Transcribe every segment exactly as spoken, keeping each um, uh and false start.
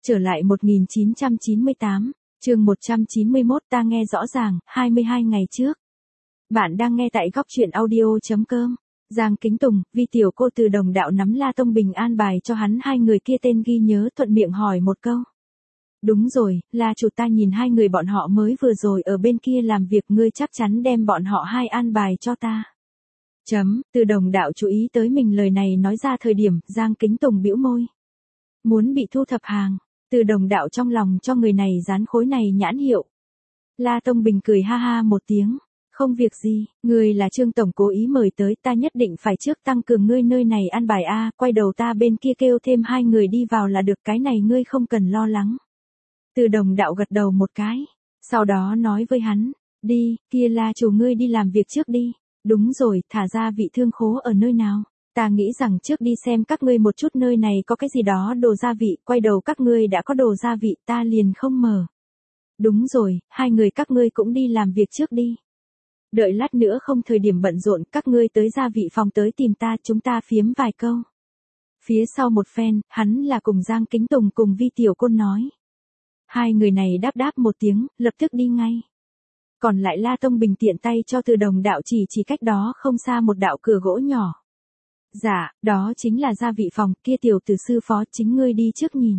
Trở lại một nghìn chín trăm chín mươi tám, chương một trăm chín mươi mốt ta nghe rõ ràng, hai mươi hai ngày trước. Bạn đang nghe tại góc truyện audio.com. Giang Kính Tùng, Vi tiểu cô từ Đồng Đạo nắm La Tông Bình an bài cho hắn hai người kia tên ghi nhớ, thuận miệng hỏi một câu. Đúng rồi, là chủ, ta nhìn hai người bọn họ mới vừa rồi ở bên kia làm việc, ngươi chắc chắn đem bọn họ hai an bài cho ta. Chấm, Từ Đồng Đạo chú ý tới mình lời này nói ra thời điểm, Giang Kính Tùng bĩu môi. Muốn bị thu thập hàng. Từ Đồng Đạo trong lòng cho người này dán khối này nhãn hiệu. La Tông Bình cười ha ha một tiếng. Không việc gì, ngươi là Trương Tổng cố ý mời tới, ta nhất định phải trước tăng cường ngươi nơi này an bài a, quay đầu ta bên kia kêu thêm hai người đi vào là được, cái này ngươi không cần lo lắng. Từ Đồng Đạo gật đầu một cái, sau đó nói với hắn, đi, kia La chủ ngươi đi làm việc trước đi. Đúng rồi, thả ra vị thương khố ở nơi nào? Ta nghĩ rằng trước đi xem các ngươi một chút nơi này có cái gì đó đồ gia vị, quay đầu các ngươi đã có đồ gia vị ta liền không mở. Đúng rồi, hai người các ngươi cũng đi làm việc trước đi. Đợi lát nữa không thời điểm bận rộn, các ngươi tới gia vị phòng tới tìm ta, chúng ta phiếm vài câu. Phía sau một phen, hắn là cùng Giang Kính Tùng cùng Vi tiểu cô nói. Hai người này đáp đáp một tiếng, lập tức đi ngay. Còn lại La Tông Bình tiện tay cho Từ Đồng Đạo chỉ chỉ cách đó không xa một đạo cửa gỗ nhỏ. Dạ, đó chính là gia vị phòng, kia tiểu tử sư phó, chính ngươi đi trước nhìn.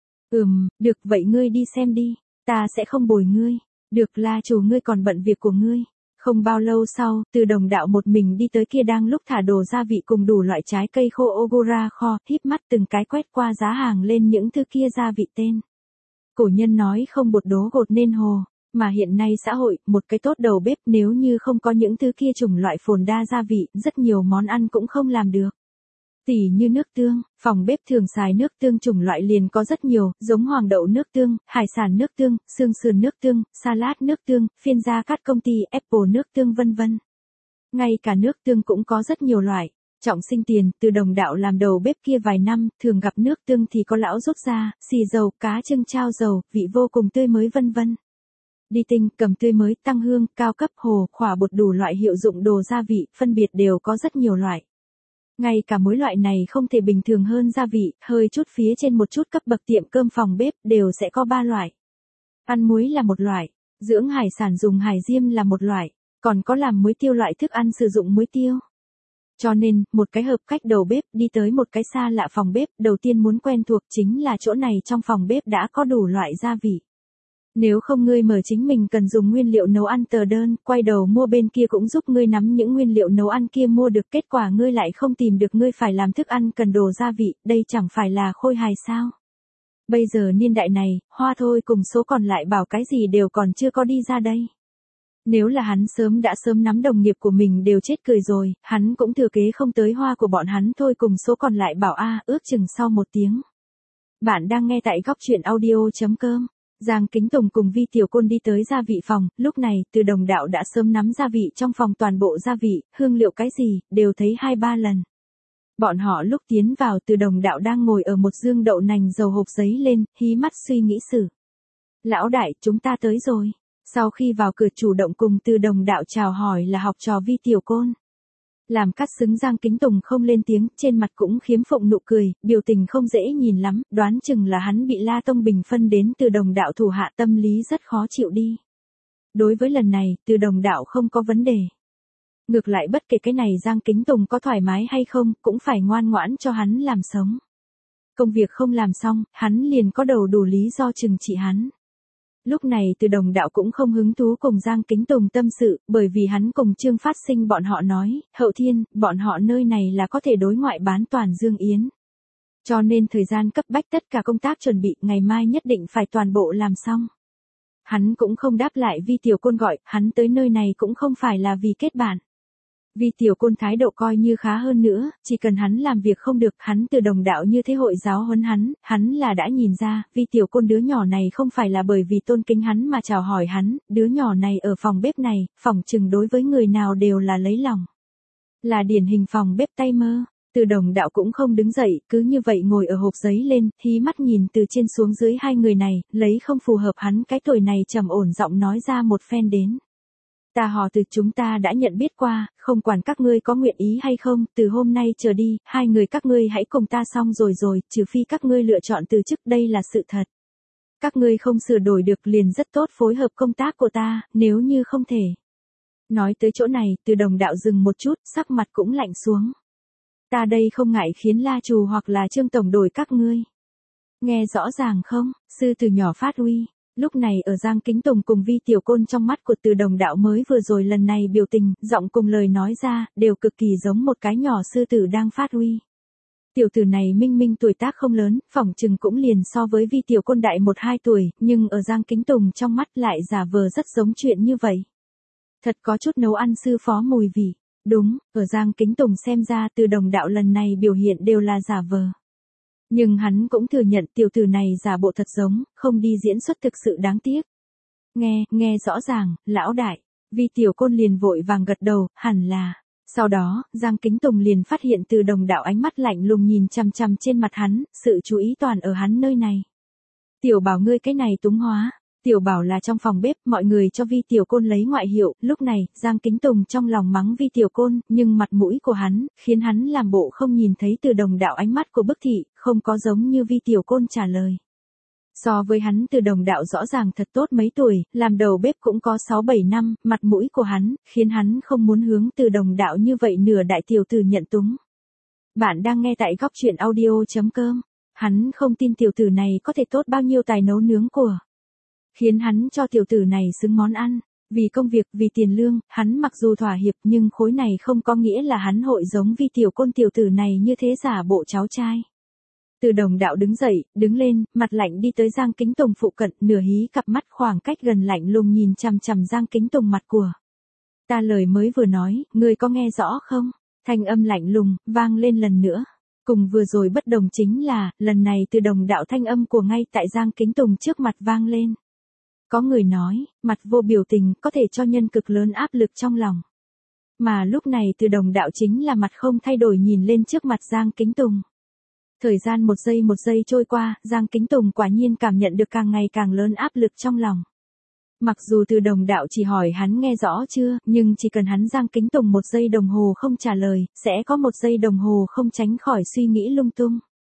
Ừm, được, vậy ngươi đi xem đi, ta sẽ không bồi ngươi. Được, La chủ ngươi còn bận việc của ngươi. Không bao lâu sau, Từ Đồng Đạo một mình đi tới kia đang lúc thả đồ gia vị cùng đủ loại trái cây khô Ogura kho, híp mắt từng cái quét qua giá hàng lên những thứ kia gia vị tên. Cổ nhân nói không bột đố gột nên hồ. Mà hiện nay xã hội, một cái tốt đầu bếp nếu như không có những thứ kia chủng loại phồn đa gia vị, rất nhiều món ăn cũng không làm được. Tỉ như nước tương, phòng bếp thường xài nước tương chủng loại liền có rất nhiều, giống hoàng đậu nước tương, hải sản nước tương, xương sườn nước tương, salad nước tương, phiên gia cát công ty, apple nước tương vân vân. Ngay cả nước tương cũng có rất nhiều loại. Trọng sinh tiền, Từ Đồng Đạo làm đầu bếp kia vài năm, thường gặp nước tương thì có lão rút ra, xì dầu, cá trưng trao dầu, vị vô cùng tươi mới vân vân. Đi tinh, cầm tươi mới, tăng hương, cao cấp, hồ, khỏa bột, đủ loại hiệu dụng đồ gia vị, phân biệt đều có rất nhiều loại. Ngay cả mỗi loại này không thể bình thường hơn gia vị, hơi chút phía trên một chút cấp bậc tiệm cơm phòng bếp đều sẽ có ba loại. Ăn muối là một loại, dưỡng hải sản dùng hải diêm là một loại, còn có làm muối tiêu loại thức ăn sử dụng muối tiêu. Cho nên, một cái hợp cách đầu bếp đi tới một cái xa lạ phòng bếp, đầu tiên muốn quen thuộc chính là chỗ này trong phòng bếp đã có đủ loại gia vị. Nếu không ngươi mở chính mình cần dùng nguyên liệu nấu ăn tờ đơn, quay đầu mua bên kia cũng giúp ngươi nắm những nguyên liệu nấu ăn kia mua được, kết quả ngươi lại không tìm được, ngươi phải làm thức ăn cần đồ gia vị, đây chẳng phải là khôi hài sao? Bây giờ niên đại này, Hoa thôi cùng số còn lại bảo cái gì đều còn chưa có đi ra đây. Nếu là hắn sớm đã sớm nắm đồng nghiệp của mình đều chết cười rồi, hắn cũng thừa kế không tới Hoa của bọn hắn thôi cùng số còn lại bảo a, ước chừng sau một tiếng. Bạn đang nghe tại góc truyện audio.com. Giang Kính Tùng cùng Vi tiểu côn đi tới gia vị phòng, lúc này, Từ Đồng Đạo đã sớm nắm gia vị trong phòng, toàn bộ gia vị, hương liệu cái gì, đều thấy hai ba lần. Bọn họ lúc tiến vào, Từ Đồng Đạo đang ngồi ở một dương đậu nành dầu hộp giấy lên, hí mắt suy nghĩ sử. Lão đại, chúng ta tới rồi. Sau khi vào cửa chủ động cùng Từ Đồng Đạo chào hỏi là học trò Vi tiểu côn. Làm cắt xứng Giang Kính Tùng không lên tiếng, trên mặt cũng khiếm phụng nụ cười, biểu tình không dễ nhìn lắm, đoán chừng là hắn bị La Tông Bình phân đến Từ Đồng Đạo thủ hạ, tâm lý rất khó chịu đi. Đối với lần này, Từ Đồng Đạo không có vấn đề. Ngược lại bất kể cái này Giang Kính Tùng có thoải mái hay không, cũng phải ngoan ngoãn cho hắn làm sống. Công việc không làm xong, hắn liền có đầu đủ lý do trừng trị hắn. Lúc này Từ Đồng Đạo cũng không hứng thú cùng Giang Kính Tùng tâm sự, bởi vì hắn cùng Trương Phát Sinh bọn họ nói, Hậu Thiên, bọn họ nơi này là có thể đối ngoại bán toàn Dương Yến. Cho nên thời gian cấp bách tất cả công tác chuẩn bị, ngày mai nhất định phải toàn bộ làm xong. Hắn cũng không đáp lại Vi tiểu côn gọi, hắn tới nơi này cũng không phải là vì kết bạn. Vi tiểu côn thái độ coi như khá hơn nữa, chỉ cần hắn làm việc không được, hắn Từ Đồng Đạo như thế hội giáo huấn hắn, hắn là đã nhìn ra, Vi tiểu côn đứa nhỏ này không phải là bởi vì tôn kính hắn mà chào hỏi hắn, đứa nhỏ này ở phòng bếp này, phỏng chừng đối với người nào đều là lấy lòng. Là điển hình phòng bếp tay mơ. Từ Đồng Đạo cũng không đứng dậy, cứ như vậy ngồi ở hộp giấy lên, hí mắt nhìn từ trên xuống dưới hai người này, lấy không phù hợp hắn cái tuổi này trầm ổn giọng nói ra một phen đến. Ta họ Từ chúng ta đã nhận biết qua, không quản các ngươi có nguyện ý hay không, từ hôm nay trở đi, hai người các ngươi hãy cùng ta xong rồi rồi, trừ phi các ngươi lựa chọn từ chức, đây là sự thật. Các ngươi không sửa đổi được liền rất tốt phối hợp công tác của ta, nếu như không thể. Nói tới chỗ này, Từ Đồng Đạo dừng một chút, sắc mặt cũng lạnh xuống. Ta đây không ngại khiến La Trù hoặc là Trương Tổng đổi các ngươi. Nghe rõ ràng không, sư tử nhỏ phát uy. Lúc này ở Giang Kính Tùng cùng Vi Tiểu Côn trong mắt của Từ Đồng Đạo mới vừa rồi lần này biểu tình, giọng cùng lời nói ra, đều cực kỳ giống một cái nhỏ sư tử đang phát uy. Tiểu tử này minh minh tuổi tác không lớn, phỏng chừng cũng liền so với Vi Tiểu Côn đại một hai tuổi, nhưng ở Giang Kính Tùng trong mắt lại giả vờ rất giống chuyện như vậy. Thật có chút nấu ăn sư phó mùi vị. Đúng, ở Giang Kính Tùng xem ra Từ Đồng Đạo lần này biểu hiện đều là giả vờ. Nhưng hắn cũng thừa nhận tiểu tử này giả bộ thật giống, không đi diễn xuất thực sự đáng tiếc. Nghe, nghe rõ ràng, lão đại. Vi Tiểu Côn liền vội vàng gật đầu, hẳn là. Sau đó, Giang Kính Tùng liền phát hiện Từ Đồng Đạo ánh mắt lạnh lùng nhìn chằm chằm trên mặt hắn, sự chú ý toàn ở hắn nơi này. Tiểu Bảo ngươi cái này túng hóa. Tiểu Bảo là trong phòng bếp, mọi người cho Vi Tiểu Côn lấy ngoại hiệu, lúc này, Giang Kính Tùng trong lòng mắng Vi Tiểu Côn, nhưng mặt mũi của hắn, khiến hắn làm bộ không nhìn thấy Từ Đồng Đạo ánh mắt của bức thị, không có giống như Vi Tiểu Côn trả lời. So với hắn Từ Đồng Đạo rõ ràng thật tốt mấy tuổi, làm đầu bếp cũng có sáu bảy năm, mặt mũi của hắn, khiến hắn không muốn hướng Từ Đồng Đạo như vậy nửa đại tiểu tử nhận túng. Bạn đang nghe tại góc truyện audio chấm com, hắn không tin tiểu tử này có thể tốt bao nhiêu tài nấu nướng của. Khiến hắn cho tiểu tử này xứng món ăn, vì công việc, vì tiền lương, hắn mặc dù thỏa hiệp nhưng khối này không có nghĩa là hắn hội giống Vi Tiểu Côn tiểu tử này như thế giả bộ cháu trai. Từ Đồng Đạo đứng dậy, đứng lên, mặt lạnh đi tới Giang Kính Tùng phụ cận, nửa hí cặp mắt khoảng cách gần lạnh lùng nhìn chằm chằm Giang Kính Tùng mặt của. Ta lời mới vừa nói, ngươi có nghe rõ không? Thanh âm lạnh lùng, vang lên lần nữa. Cùng vừa rồi bất đồng chính là, lần này Từ Đồng Đạo thanh âm của ngay tại Giang Kính Tùng trước mặt vang lên. Có người nói, mặt vô biểu tình có thể cho nhân cực lớn áp lực trong lòng. Mà lúc này Từ Đồng Đạo chính là mặt không thay đổi nhìn lên trước mặt Giang Kính Tùng. Thời gian một giây một giây trôi qua, Giang Kính Tùng quả nhiên cảm nhận được càng ngày càng lớn áp lực trong lòng. Mặc dù Từ Đồng Đạo chỉ hỏi hắn nghe rõ chưa, nhưng chỉ cần hắn Giang Kính Tùng một giây đồng hồ không trả lời, sẽ có một giây đồng hồ không tránh khỏi suy nghĩ lung tung.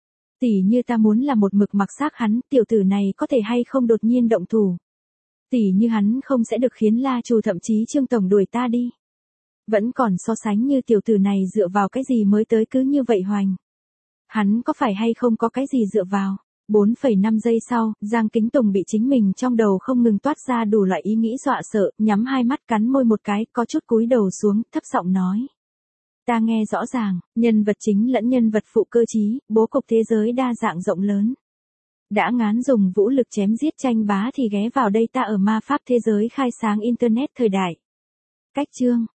Tỉ như ta muốn là một mực mặc xác hắn, tiểu tử này có thể hay không đột nhiên động thủ. Tỉ như hắn không sẽ được khiến La Trù thậm chí Trương Tổng đuổi ta đi. Vẫn còn so sánh như tiểu tử này dựa vào cái gì mới tới cứ như vậy hoành. Hắn có phải hay không có cái gì dựa vào. bốn phẩy năm giây sau, Giang Kính Tùng bị chính mình trong đầu không ngừng toát ra đủ loại ý nghĩ dọa sợ, nhắm hai mắt cắn môi một cái, có chút cúi đầu xuống, thấp giọng nói. Ta nghe rõ ràng, nhân vật chính lẫn nhân vật phụ cơ trí, bố cục thế giới đa dạng rộng lớn. Đã ngán dùng vũ lực chém giết tranh bá thì ghé vào đây ta ở ma pháp thế giới khai sáng Internet thời đại. Cách chương,